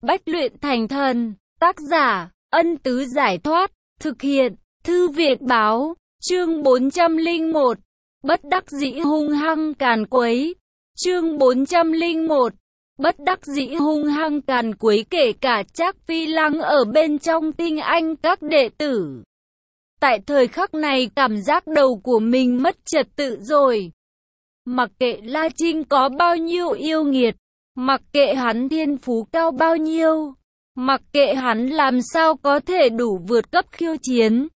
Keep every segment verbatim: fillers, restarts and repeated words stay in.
Bách luyện thành thần. Tác giả, Ân Tứ Giải Thoát. Thực hiện, Thư Viện Báo. Chương bốn trăm lẻ một. Bất đắc dĩ hung hăng càn quấy. Chương bốn trăm lẻ một. Bất đắc dĩ hung hăng càn quấy, kể cả Trác Phi Lăng ở bên trong tinh anh các đệ tử. Tại thời khắc này cảm giác đầu của mình mất trật tự rồi. Mặc kệ La Trinh có bao nhiêu yêu nghiệt, mặc kệ hắn thiên phú cao bao nhiêu, mặc kệ hắn làm sao có thể đủ vượt cấp khiêu chiến,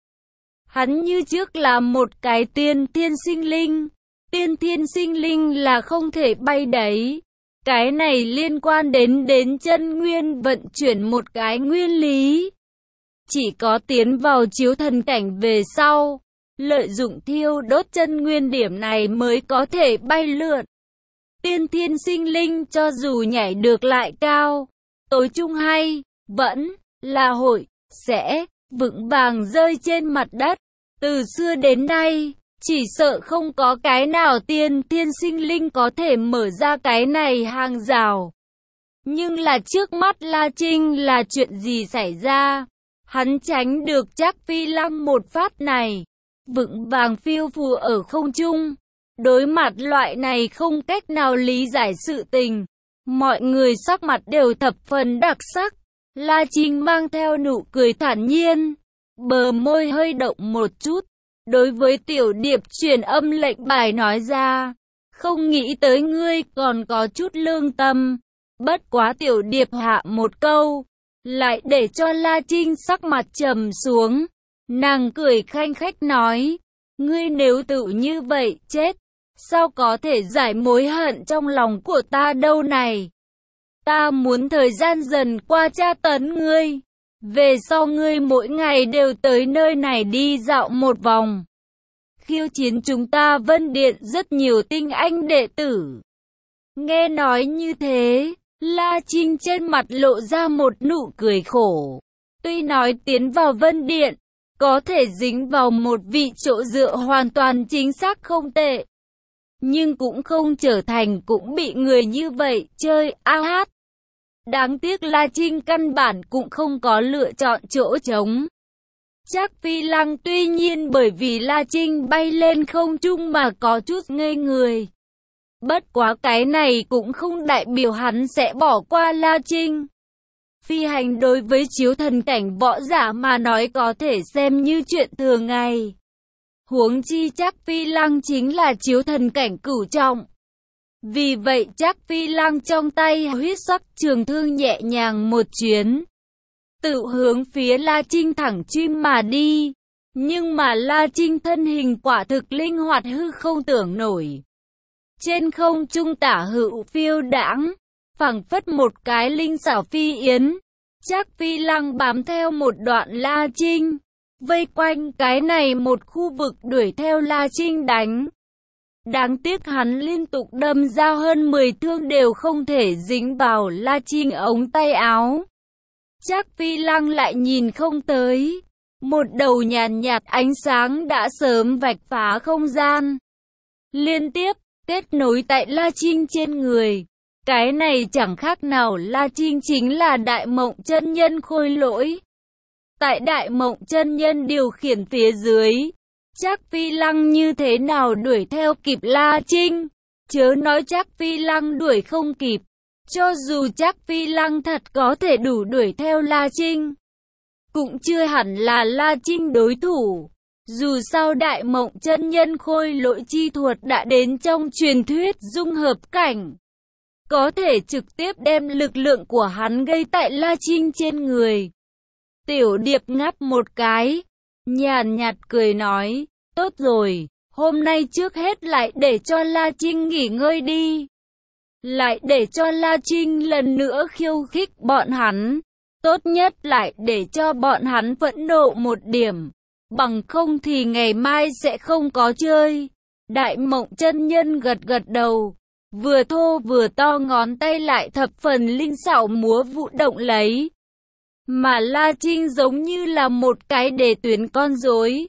hắn như trước là một cái tiên thiên sinh linh. Tiên thiên sinh linh là không thể bay đấy. Cái này liên quan đến đến chân nguyên vận chuyển một cái nguyên lý. Chỉ có tiến vào chiếu thần cảnh về sau, lợi dụng thiêu đốt chân nguyên điểm này mới có thể bay lượn. Tiên thiên sinh linh cho dù nhảy được lại cao, tối chung hay, vẫn là hội, sẽ vững vàng rơi trên mặt đất. Từ xưa đến nay, chỉ sợ không có cái nào tiên thiên sinh linh có thể mở ra cái này hàng rào. Nhưng là trước mắt La Trinh là chuyện gì xảy ra? Hắn tránh được Trác Phi Lăng một phát này, vững vàng phiêu phù ở không trung. Đối mặt loại này không cách nào lý giải sự tình, mọi người sắc mặt đều thập phần đặc sắc. La Trinh mang theo nụ cười thản nhiên, bờ môi hơi động một chút. Đối với Tiểu Điệp truyền âm lệnh bài nói ra, không nghĩ tới ngươi còn có chút lương tâm. Bất quá Tiểu Điệp hạ một câu, lại để cho La Trinh sắc mặt trầm xuống. Nàng cười khanh khách nói, ngươi nếu tự như vậy chết, sao có thể giải mối hận trong lòng của ta đâu này. Ta muốn thời gian dần qua tra tấn ngươi. Về sau ngươi mỗi ngày đều tới nơi này đi dạo một vòng. Khiêu chiến chúng ta Vân Điện rất nhiều tinh anh đệ tử. Nghe nói như thế, La Trinh trên mặt lộ ra một nụ cười khổ. Tuy nói tiến vào Vân Điện, có thể dính vào một vị chỗ dựa hoàn toàn chính xác không tệ. Nhưng cũng không trở thành cũng bị người như vậy chơi a hát. Đáng tiếc La Trinh căn bản cũng không có lựa chọn chỗ trống. Trác Phi Lăng tuy nhiên bởi vì La Trinh bay lên không trung mà có chút ngây người. Bất quá cái này cũng không đại biểu hắn sẽ bỏ qua La Trinh. Phi hành đối với chiếu thần cảnh võ giả mà nói có thể xem như chuyện thường ngày. Huống chi Trác Phi Lăng chính là chiếu thần cảnh cửu trọng. Vì vậy Trác Phi Lăng trong tay huyết sắc trường thương nhẹ nhàng một chuyến, tự hướng phía La Trinh thẳng truy mà đi. Nhưng mà La Trinh thân hình quả thực linh hoạt hư không tưởng nổi. Trên không trung tả hữu phiêu đãng, phảng phất một cái linh xảo phi yến. Trác Phi Lăng bám theo một đoạn La Trinh, vây quanh cái này một khu vực đuổi theo La Trinh đánh. Đáng tiếc hắn liên tục đâm ra hơn mười thương đều không thể dính vào La Trinh ống tay áo. Trác Phi Lăng lại nhìn không tới, một đầu nhàn nhạt ánh sáng đã sớm vạch phá không gian, liên tiếp kết nối tại La Trinh trên người. Cái này chẳng khác nào La Trinh chính là Đại Mộng Chân Nhân khôi lỗi. Tại Đại Mộng Chân Nhân điều khiển phía dưới, Trác Phi Lăng như thế nào đuổi theo kịp La Trinh? Chớ nói Trác Phi Lăng đuổi không kịp, cho dù Trác Phi Lăng thật có thể đủ đuổi theo La Trinh, cũng chưa hẳn là La Trinh đối thủ. Dù sao Đại Mộng Chân Nhân khôi lỗi chi thuật đã đến trong truyền thuyết dung hợp cảnh, có thể trực tiếp đem lực lượng của hắn gây tại La Trinh trên người. Tiểu Điệp ngáp một cái, nhàn nhạt cười nói, tốt rồi, hôm nay trước hết lại để cho La Trinh nghỉ ngơi đi. Lại để cho La Trinh lần nữa khiêu khích bọn hắn. Tốt nhất lại để cho bọn hắn phẫn nộ một điểm, bằng không thì ngày mai sẽ không có chơi. Đại Mộng Chân Nhân gật gật đầu, vừa thô vừa to ngón tay lại thập phần linh xảo múa vụ động lấy. Mà La Trinh giống như là một cái đề tuyến con rối,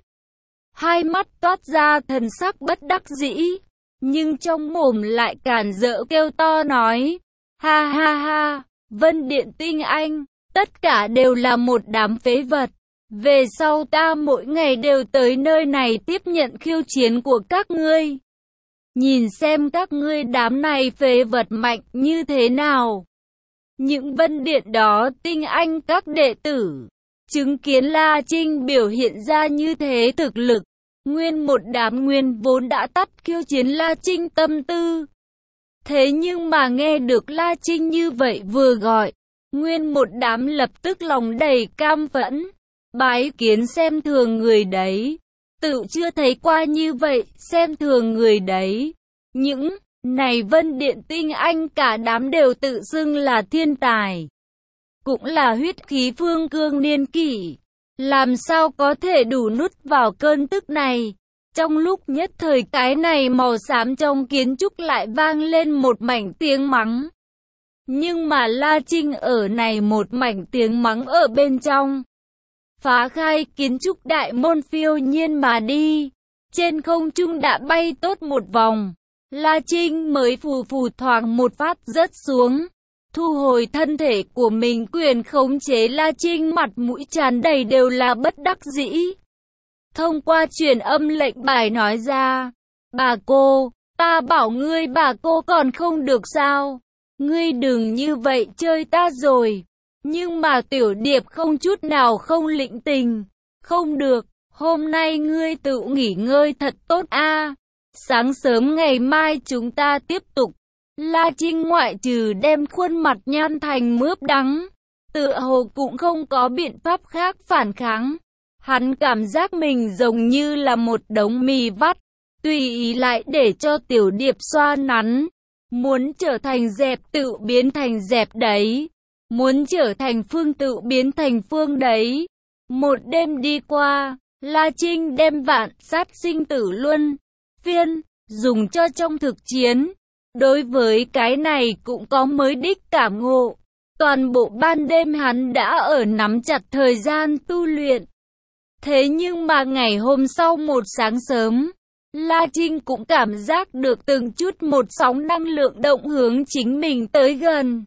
hai mắt toát ra thần sắc bất đắc dĩ, nhưng trong mồm lại càn rỡ kêu to nói, ha ha ha, Vân Điện Tinh Anh, tất cả đều là một đám phế vật. Về sau ta mỗi ngày đều tới nơi này tiếp nhận khiêu chiến của các ngươi. Nhìn xem các ngươi đám này phế vật mạnh như thế nào. Những Vân Điện đó Tinh Anh các đệ tử, chứng kiến La Trinh biểu hiện ra như thế thực lực. Nguyên một đám nguyên vốn đã tắt khiêu chiến La Trinh tâm tư. Thế nhưng mà nghe được La Trinh như vậy vừa gọi, nguyên một đám lập tức lòng đầy cam phẫn. Bái kiến xem thường người đấy. Tự chưa thấy qua như vậy, xem thường người đấy. Những này Vân Điện Tinh Anh cả đám đều tự xưng là thiên tài. Cũng là huyết khí phương cương niên kỷ. Làm sao có thể đủ nút vào cơn tức này. Trong lúc nhất thời cái này màu xám trong kiến trúc lại vang lên một mảnh tiếng mắng. Nhưng mà La Trinh ở này một mảnh tiếng mắng ở bên trong. Phá khai kiến trúc đại môn phiêu nhiên mà đi. Trên không trung đã bay tốt một vòng. La Trinh mới phù phù thoáng một phát rớt xuống. Thu hồi thân thể của mình quyền khống chế La Trinh mặt mũi tràn đầy đều là bất đắc dĩ. Thông qua truyền âm lệnh bài nói ra. Bà cô, ta bảo ngươi bà cô còn không được sao. Ngươi đừng như vậy chơi ta rồi. Nhưng mà Tiểu Điệp không chút nào không lĩnh tình. Không được, hôm nay ngươi tự nghỉ ngơi thật tốt a. Sáng sớm ngày mai chúng ta tiếp tục. La Trinh ngoại trừ đem khuôn mặt nhăn thành mướp đắng, tựa hồ cũng không có biện pháp khác phản kháng. Hắn cảm giác mình giống như là một đống mì vắt, tùy ý lại để cho Tiểu Điệp xoa nắn. Muốn trở thành dẹp tự biến thành dẹp đấy. Muốn trở thành phương tự biến thành phương đấy. Một đêm đi qua, La Trinh đem vạn sát sinh tử luân phiên dùng cho trong thực chiến. Đối với cái này cũng có mới đích cảm ngộ. Toàn bộ ban đêm hắn đã ở nắm chặt thời gian tu luyện. Thế nhưng mà ngày hôm sau một sáng sớm, La Trinh cũng cảm giác được từng chút một sóng năng lượng động hướng chính mình tới gần.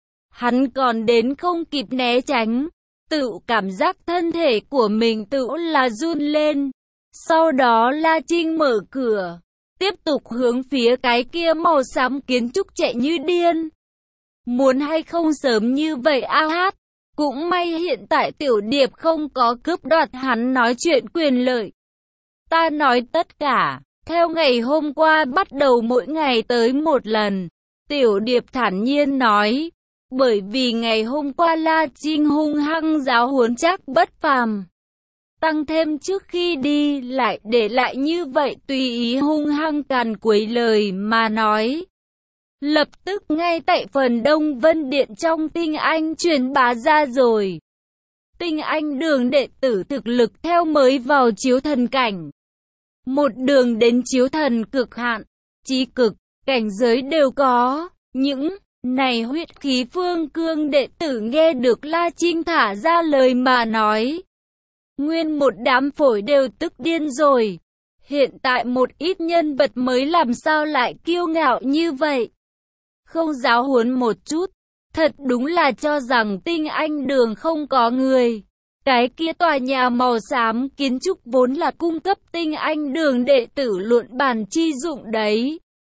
Hắn còn đến không kịp né tránh, tự cảm giác thân thể của mình tự là run lên. Sau đó La Trinh mở cửa, tiếp tục hướng phía cái kia màu xám kiến trúc chạy như điên. Muốn hay không sớm như vậy a hát. Cũng may hiện tại Tiểu Điệp không có cướp đoạt hắn nói chuyện quyền lợi. Ta nói tất cả, theo ngày hôm qua bắt đầu mỗi ngày tới một lần. Tiểu Điệp thản nhiên nói. Bởi vì ngày hôm qua La Trinh hung hăng giáo huấn chắc bất phàm. Tăng thêm trước khi đi lại để lại như vậy tùy ý hung hăng càn quấy lời mà nói. Lập tức ngay tại phần Đông Vân Điện trong Tinh Anh truyền bá ra rồi. Tinh Anh đường đệ tử thực lực theo mới vào chiếu thần cảnh. Một đường đến chiếu thần cực hạn, chí cực, cảnh giới đều có. Những này huyết khí phương cương đệ tử nghe được La Trinh thả ra lời mà nói. Nguyên một đám phổi đều tức điên rồi. Hiện tại một ít nhân vật mới làm sao lại kiêu ngạo như vậy. Không giáo huấn một chút. Thật đúng là cho rằng Tinh Anh đường không có người. Cái kia tòa nhà màu xám kiến trúc vốn là cung cấp Tinh Anh đường đệ tử luận bàn chi dụng đấy.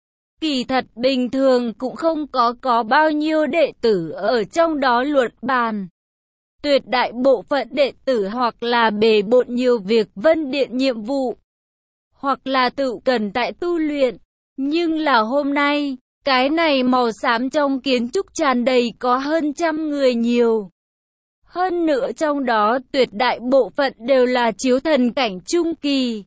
Kỳ thật bình thường cũng không có có bao nhiêu đệ tử ở trong đó luận bàn. Tuyệt đại bộ phận đệ tử hoặc là bề bộn nhiều việc Vân Điện nhiệm vụ, hoặc là tự cần tại tu luyện. Nhưng là hôm nay, cái này màu xám trong kiến trúc tràn đầy có hơn trăm người nhiều. Hơn nữa trong đó tuyệt đại bộ phận đều là chiếu thần cảnh trung kỳ.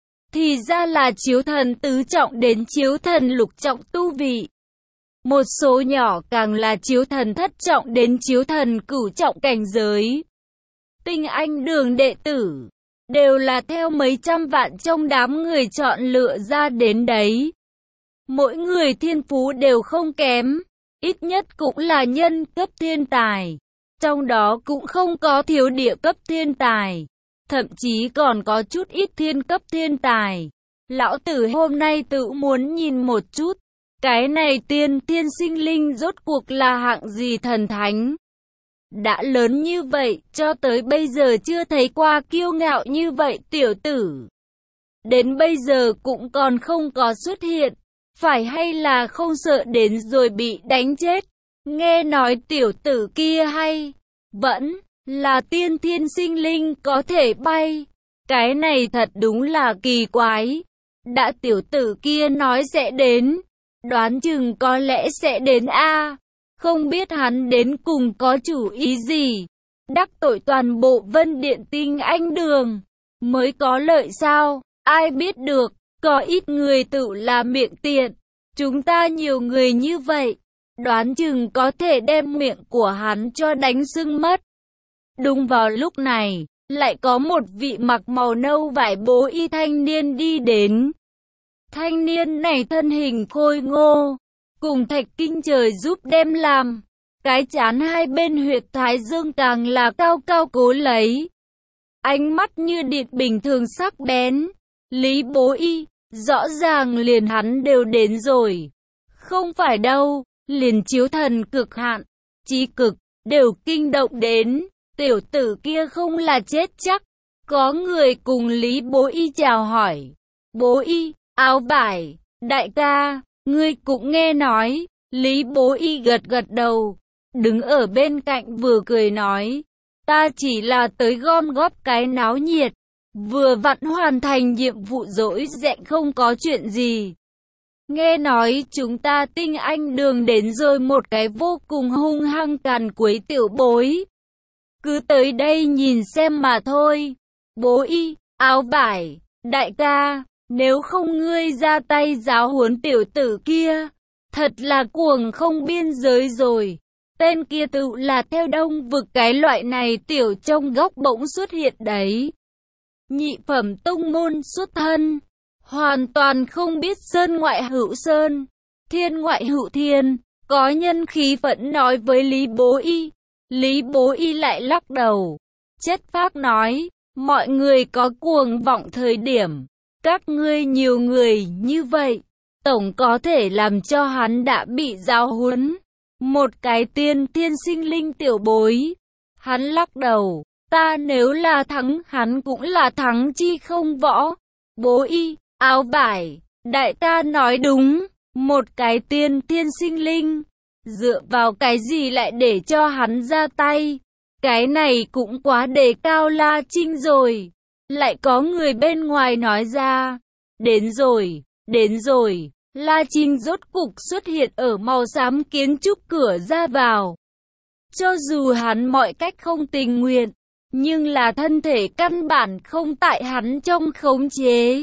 Thì ra là chiếu thần tứ trọng đến chiếu thần lục trọng tu vị. Một số nhỏ càng là chiếu thần thất trọng đến chiếu thần cửu trọng cảnh giới. Tinh Anh đường đệ tử đều là theo mấy trăm vạn trong đám người chọn lựa ra đến đấy. Mỗi người thiên phú đều không kém, ít nhất cũng là nhân cấp thiên tài. Trong đó cũng không có thiếu địa cấp thiên tài, thậm chí còn có chút ít thiên cấp thiên tài. Lão tử hôm nay tự muốn nhìn một chút, Cái này tiên thiên sinh linh rốt cuộc là hạng gì thần thánh? Đã lớn như vậy, cho tới bây giờ chưa thấy qua kiêu ngạo như vậy tiểu tử. Đến bây giờ cũng còn không có xuất hiện, phải hay là không sợ đến rồi bị đánh chết? Nghe nói tiểu tử kia hay, vẫn là tiên thiên sinh linh có thể bay. Cái này thật đúng là kỳ quái. Đã tiểu tử kia nói sẽ đến, đoán chừng có lẽ sẽ đến a. Không biết hắn đến cùng có chủ ý gì? Đắc tội toàn bộ Vân Điện Tinh Anh Đường mới có lợi sao? Ai biết được, có ít người tự là miệng tiện. Chúng ta nhiều người như vậy, đoán chừng có thể đem miệng của hắn cho đánh sưng mất. Đúng vào lúc này, lại có một vị mặc màu nâu vải bố y thanh niên đi đến. Thanh niên này thân hình khôi ngô, cùng thạch kinh trời giúp đem làm. Cái trán hai bên huyệt thái dương càng là cao cao cố lấy. Ánh mắt như điện bình thường sắc bén. Lý Bố Y, rõ ràng liền hắn đều đến rồi. Không phải đâu, liền chiếu thần cực hạn, chí cực, đều kinh động đến. Tiểu tử kia không là chết chắc. Có người cùng Lý Bố Y chào hỏi. Bố Y, áo vải, đại ca, ngươi cũng nghe nói. Lý Bố Y gật gật đầu, đứng ở bên cạnh vừa cười nói. Ta chỉ là tới gom góp cái náo nhiệt. Vừa vặn hoàn thành nhiệm vụ rỗi rẽn không có chuyện gì. Nghe nói chúng ta Tinh Anh Đường đến rồi một cái vô cùng hung hăng càn quấy tiểu bối. Cứ tới đây nhìn xem mà thôi. Bố Y, áo vải, đại ca, nếu không ngươi ra tay giáo huấn tiểu tử kia, thật là cuồng không biên giới rồi. Tên kia tự là theo đông vực cái loại này tiểu trong góc bỗng xuất hiện đấy. Nhị phẩm tông môn xuất thân, hoàn toàn không biết sơn ngoại hữu sơn, thiên ngoại hữu thiên, có nhân khí vẫn nói với Lý Bố Y. Lý Bố Y lại lắc đầu, chất phác nói, mọi người có cuồng vọng thời điểm, các ngươi nhiều người như vậy, tổng có thể làm cho hắn đã bị giáo huấn. Một cái tiên thiên sinh linh tiểu bối, hắn lắc đầu. Ta nếu là thắng hắn cũng là thắng chi không võ. Bố Y, áo vải, đại ca nói đúng. Một cái tiên thiên sinh linh, dựa vào cái gì lại để cho hắn ra tay? Cái này cũng quá đề cao La Trinh rồi. Lại có người bên ngoài nói ra. Đến rồi, đến rồi. La Trinh rốt cục xuất hiện ở màu xám kiến trúc cửa ra vào. Cho dù hắn mọi cách không tình nguyện, nhưng là thân thể căn bản không tại hắn trong khống chế.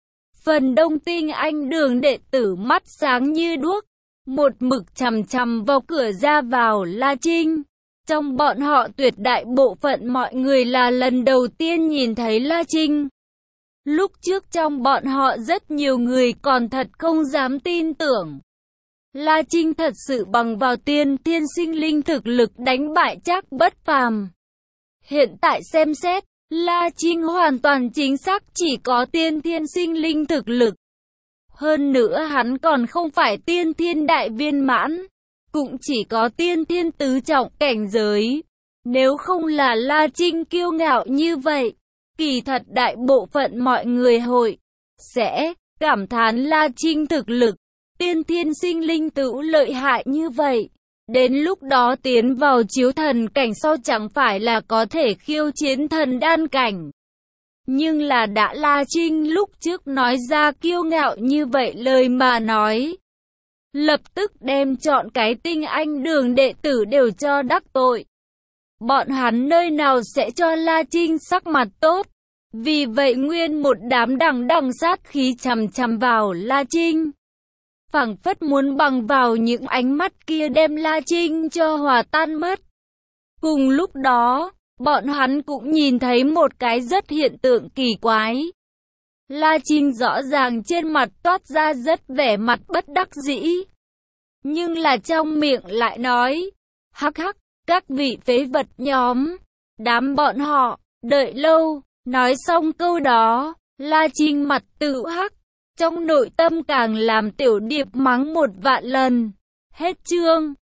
Phần đông Tinh Anh Đường đệ tử mắt sáng như đuốc, một mực chằm chằm vào cửa ra vào La Trinh. Trong bọn họ tuyệt đại bộ phận mọi người là lần đầu tiên nhìn thấy La Trinh. Lúc trước trong bọn họ rất nhiều người còn thật không dám tin tưởng. La Trinh thật sự bằng vào tiên thiên sinh linh thực lực đánh bại Trác Bất Phàm. Hiện tại xem xét, La Trinh hoàn toàn chính xác chỉ có tiên thiên sinh linh thực lực. Hơn nữa hắn còn không phải tiên thiên đại viên mãn, cũng chỉ có tiên thiên tứ trọng cảnh giới. Nếu không là La Trinh kiêu ngạo như vậy, kỳ thật đại bộ phận mọi người hội sẽ cảm thán La Trinh thực lực, tiên thiên sinh linh tự lợi hại như vậy. Đến lúc đó tiến vào chiếu thần cảnh sau chẳng phải là có thể khiêu chiến thần đan cảnh. Nhưng là đã La Trinh lúc trước nói ra kiêu ngạo như vậy lời mà nói, lập tức đem chọn cái Tinh Anh Đường đệ tử đều cho đắc tội. Bọn hắn nơi nào sẽ cho La Trinh sắc mặt tốt. Vì vậy nguyên một đám đằng đằng sát khí chằm chằm vào La Trinh. Phảng phất muốn bằng vào những ánh mắt kia đem La Trinh cho hòa tan mất. Cùng lúc đó, bọn hắn cũng nhìn thấy một cái rất hiện tượng kỳ quái. La Trinh rõ ràng trên mặt toát ra rất vẻ mặt bất đắc dĩ. Nhưng là trong miệng lại nói, hắc hắc, các vị phế vật nhóm, đám bọn họ, đợi lâu. Nói xong câu đó, La Trinh mặt tự hắc, Trong nội tâm càng làm Tiểu Điệp mắng một vạn lần. Hết chương.